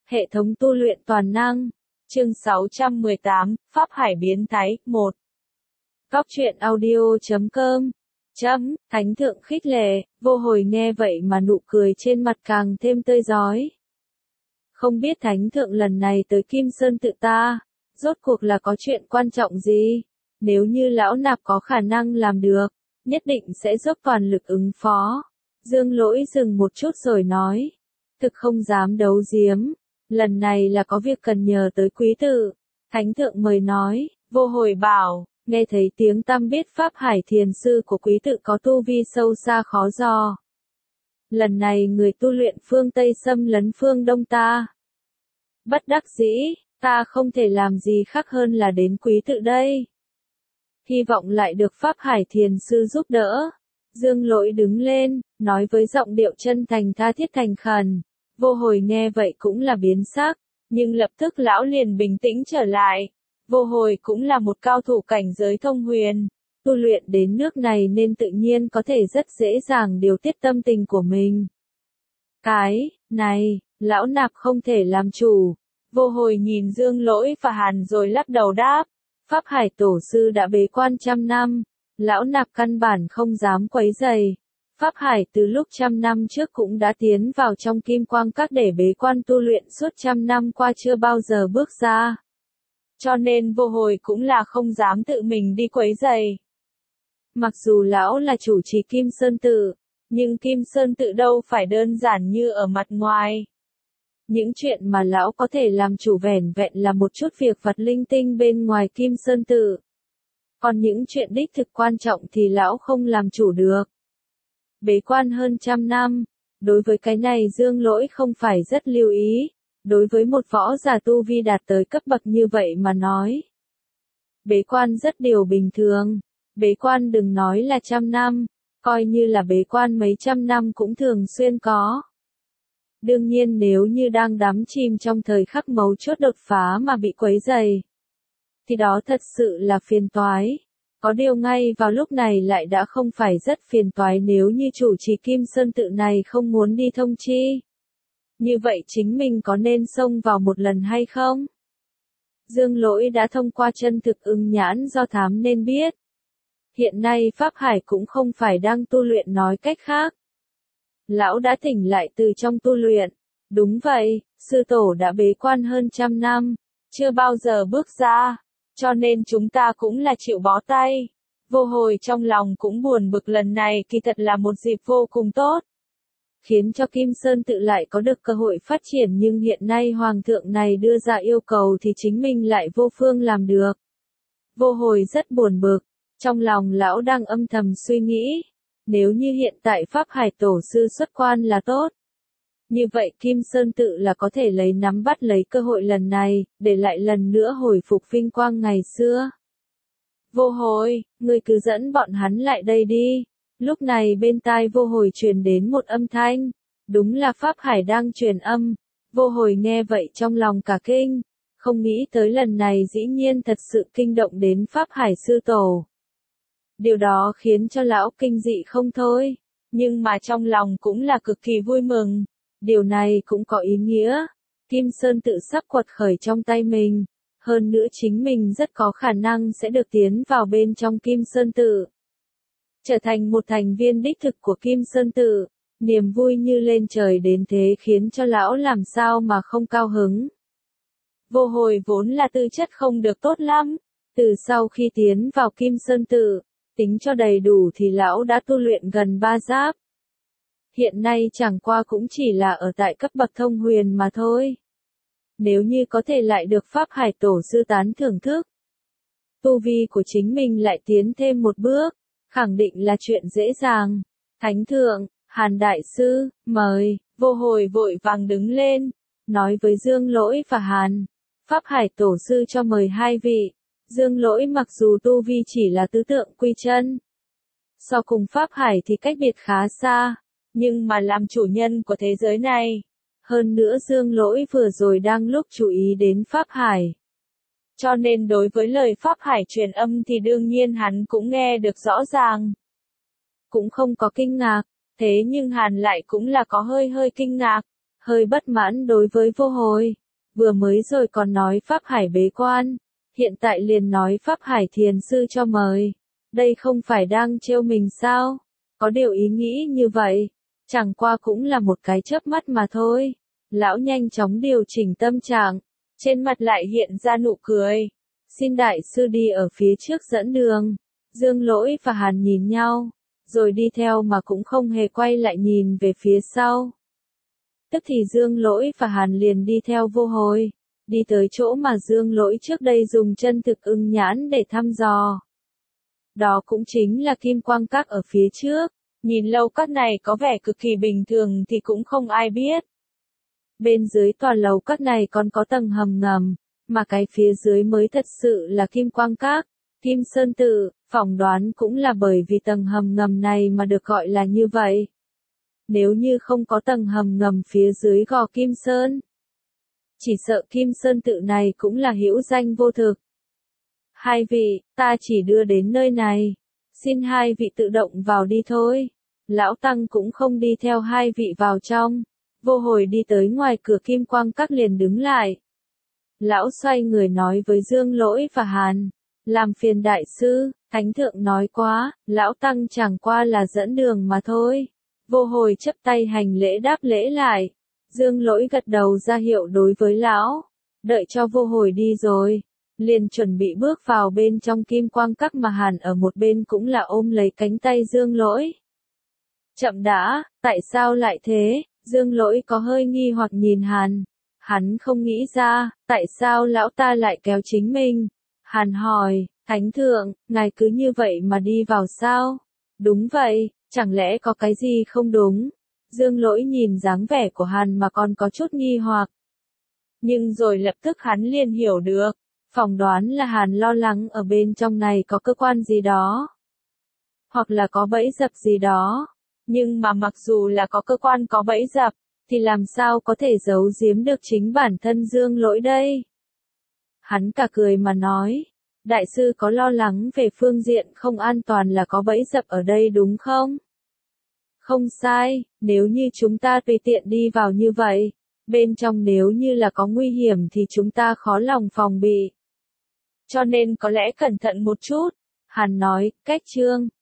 Hệ thống tu luyện toàn năng. Chương 618, Pháp Hải biến thái, 1. Góc truyện audio.com. Thánh thượng khích lệ, Vô Hồi nghe vậy mà nụ cười trên mặt càng thêm tươi rói. Không biết thánh thượng lần này tới Kim Sơn tự ta, rốt cuộc là có chuyện quan trọng gì? Nếu như lão nạp có khả năng làm được, nhất định sẽ dốc toàn lực ứng phó. Dương Lỗi dừng một chút rồi nói. Thực không dám đấu giếm. Lần này là có việc cần nhờ tới quý tử. Thánh thượng mời nói, Vô Hồi bảo, nghe thấy tiếng tăm biết Pháp Hải thiền sư của quý tử có tu vi sâu xa khó dò. Lần này người tu luyện phương Tây xâm lấn phương Đông ta. Bất đắc dĩ, ta không thể làm gì khác hơn là đến quý tử đây. Hy vọng lại được Pháp Hải thiền sư giúp đỡ. Dương Lỗi đứng lên, nói với giọng điệu chân thành tha thiết thành khẩn. Vô Hồi nghe vậy cũng là biến sắc, nhưng lập tức lão liền bình tĩnh trở lại. Vô Hồi cũng là một cao thủ cảnh giới thông huyền, tu luyện đến nước này nên tự nhiên có thể rất dễ dàng điều tiết tâm tình của mình. Cái này, lão nạp không thể làm chủ. Vô Hồi nhìn Dương Lỗi và Hàn rồi lắc đầu đáp. Pháp Hải tổ sư đã bế quan 100 năm, lão nạp căn bản không dám quấy rầy. Pháp Hải từ lúc 100 năm trước cũng đã tiến vào trong kim quang các để bế quan tu luyện suốt 100 năm qua chưa bao giờ bước ra. Cho nên Vô Hồi cũng là không dám tự mình đi quấy rầy. Mặc dù lão là chủ trì Kim Sơn tự, nhưng Kim Sơn tự đâu phải đơn giản như ở mặt ngoài. Những chuyện mà lão có thể làm chủ vẻn vẹn là một chút việc vặt linh tinh bên ngoài Kim Sơn tự. Còn những chuyện đích thực quan trọng thì lão không làm chủ được. Bế quan hơn 100 năm, đối với cái này Dương Lỗi không phải rất lưu ý, đối với một võ giả tu vi đạt tới cấp bậc như vậy mà nói. Bế quan rất điều bình thường, bế quan đừng nói là 100 năm, coi như là bế quan mấy trăm năm cũng thường xuyên có. Đương nhiên nếu như đang đắm chìm trong thời khắc mấu chốt đột phá mà bị quấy rầy, thì đó thật sự là phiền toái. Có điều ngay vào lúc này lại đã không phải rất phiền toái nếu như chủ trì Kim Sơn tự này không muốn đi thông chi. Như vậy chính mình có nên xông vào một lần hay không? Dương Lỗi đã thông qua chân thực ưng nhãn do thám nên biết. Hiện nay Pháp Hải cũng không phải đang tu luyện nói cách khác. Lão đã tỉnh lại từ trong tu luyện. Đúng vậy, sư tổ đã bế quan hơn 100 năm, chưa bao giờ bước ra. Cho nên chúng ta cũng là chịu bó tay. Vô Hồi trong lòng cũng buồn bực lần này kỳ thật là một dịp vô cùng tốt. Khiến cho Kim Sơn tự lại có được cơ hội phát triển nhưng hiện nay Hoàng thượng này đưa ra yêu cầu thì chính mình lại vô phương làm được. Vô Hồi rất buồn bực. Trong lòng lão đang âm thầm suy nghĩ. Nếu như hiện tại Pháp Hải tổ sư xuất quan là tốt. Như vậy Kim Sơn tự là có thể nắm bắt lấy cơ hội lần này, để lại lần nữa hồi phục vinh quang ngày xưa. Vô Hồi, ngươi cứ dẫn bọn hắn lại đây đi. Lúc này bên tai Vô Hồi truyền đến một âm thanh. Đúng là Pháp Hải đang truyền âm. Vô Hồi nghe vậy trong lòng cả kinh. Không nghĩ tới lần này dĩ nhiên thật sự kinh động đến Pháp Hải sư tổ. Điều đó khiến cho lão kinh dị không thôi. Nhưng mà trong lòng cũng là cực kỳ vui mừng. Điều này cũng có ý nghĩa. Kim Sơn tự sắp quật khởi trong tay mình. Hơn nữa chính mình rất có khả năng sẽ được tiến vào bên trong Kim Sơn tự. Trở thành một thành viên đích thực của Kim Sơn tự. Niềm vui như lên trời đến thế khiến cho lão làm sao mà không cao hứng. Vô Hồi vốn là tư chất không được tốt lắm. Từ sau khi tiến vào Kim Sơn tự, tính cho đầy đủ thì lão đã tu luyện gần 3 giáp. Hiện nay chẳng qua cũng chỉ là ở tại cấp bậc thông huyền mà thôi. Nếu như có thể lại được Pháp Hải tổ sư tán thưởng thức, tu vi của chính mình lại tiến thêm một bước, khẳng định là chuyện dễ dàng. Thánh thượng, Hàn đại sư, mời. Vô Hồi vội vàng đứng lên, nói với Dương Lỗi và Hàn. Pháp Hải tổ sư cho mời hai vị. Dương Lỗi mặc dù tu vi chỉ là tứ tượng quy chân, so cùng Pháp Hải thì cách biệt khá xa. Nhưng mà làm chủ nhân của thế giới này. Hơn nữa Dương Lỗi vừa rồi đang lúc chú ý đến Pháp Hải. Cho nên đối với lời Pháp Hải truyền âm thì đương nhiên hắn cũng nghe được rõ ràng. Cũng không có kinh ngạc. Thế nhưng Hàn lại cũng là có hơi kinh ngạc. hơi bất mãn đối với Vô Hồi. Vừa mới rồi còn nói Pháp Hải bế quan, hiện tại liền nói Pháp Hải thiền sư cho mời. Đây không phải đang trêu mình sao? Có điều ý nghĩ như vậy, chẳng qua cũng là một cái chớp mắt mà thôi. Lão nhanh chóng điều chỉnh tâm trạng, trên mặt lại hiện ra nụ cười. Xin đại sư đi ở phía trước dẫn đường. Dương Lỗi và Hàn nhìn nhau, rồi đi theo mà cũng không hề quay lại nhìn về phía sau. Tức thì Dương Lỗi và Hàn liền đi theo Vô Hồi, đi tới chỗ mà Dương Lỗi trước đây dùng chân thực ưng nhãn để thăm dò. Đó cũng chính là Kim Quang Các ở phía trước. Nhìn lầu các này có vẻ cực kỳ bình thường thì cũng không ai biết. Bên dưới tòa lầu các này còn có tầng hầm ngầm, mà cái phía dưới mới thật sự là Kim Quang Các, Kim Sơn Tự, phỏng đoán cũng là bởi vì tầng hầm ngầm này mà được gọi là như vậy. Nếu như không có tầng hầm ngầm phía dưới Gò Kim Sơn, chỉ sợ Kim Sơn Tự này cũng là hữu danh vô thực. Hai vị, ta chỉ đưa đến nơi này, xin hai vị tự động vào đi thôi. Lão Tăng cũng không đi theo hai vị vào trong. Vô Hồi đi tới ngoài cửa Kim Quang Các liền đứng lại. Lão xoay người nói với Dương Lỗi và Hàn, làm phiền đại sư, Thánh Thượng nói quá, Lão Tăng chẳng qua là dẫn đường mà thôi. Vô Hồi chấp tay hành lễ đáp lễ lại. Dương Lỗi gật đầu ra hiệu đối với lão, đợi cho Vô Hồi đi rồi, liền chuẩn bị bước vào bên trong Kim Quang Các mà Hàn ở một bên cũng là ôm lấy cánh tay Dương Lỗi. Chậm đã, tại sao lại thế? Dương Lỗi có hơi nghi hoặc nhìn Hàn. Hắn không nghĩ ra, tại sao lão ta lại kéo chính mình. Hàn hỏi, Thánh Thượng, ngài cứ như vậy mà đi vào sao? Đúng vậy, chẳng lẽ có cái gì không đúng? Dương Lỗi nhìn dáng vẻ của Hàn mà còn có chút nghi hoặc. Nhưng rồi lập tức hắn liền hiểu được, phỏng đoán là Hàn lo lắng ở bên trong này có cơ quan gì đó. Hoặc là có bẫy dập gì đó. Nhưng mà mặc dù là có cơ quan có bẫy dập, thì làm sao có thể giấu giếm được chính bản thân Dương Lỗi đây? Hắn cả cười mà nói, đại sư có lo lắng về phương diện không an toàn là có bẫy dập ở đây đúng không? Không sai, nếu như chúng ta tùy tiện đi vào như vậy, bên trong nếu như là có nguy hiểm thì chúng ta khó lòng phòng bị. Cho nên có lẽ cẩn thận một chút, Hàn nói, cách chương.